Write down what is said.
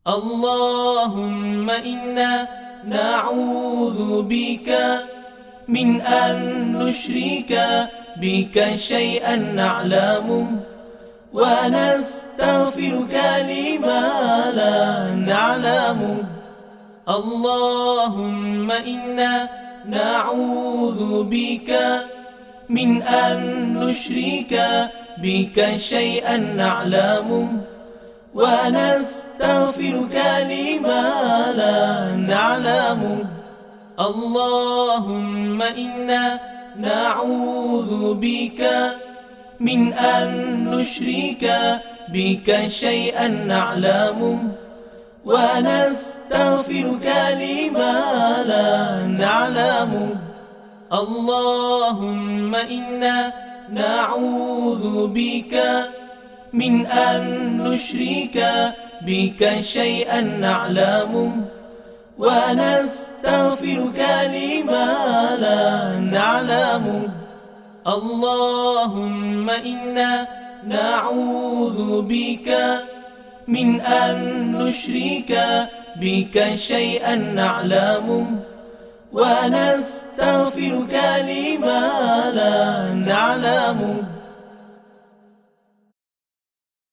اللهم إنا نعوذ بك من أن نشرك بك شيئا نعلمه ونستغفرك لما لا نعلم. اللهم إنا نعوذ بك من أن نشرك بك شيئا نعلمه ونستغفرك لما لا نعلم. اللهم إنا نعوذ بك من أن نشرك بك شيئا نعلمه ونستغفرك لما لا نعلم. اللهم إنا نعوذ بك من أن نشرك بك شيئا نعلمه ونستغفرك لما لا نعلم. اللهم إنا نعوذ بك من أن نشرك بك شيئا نعلمه ونستغفرك لما لا نعلم.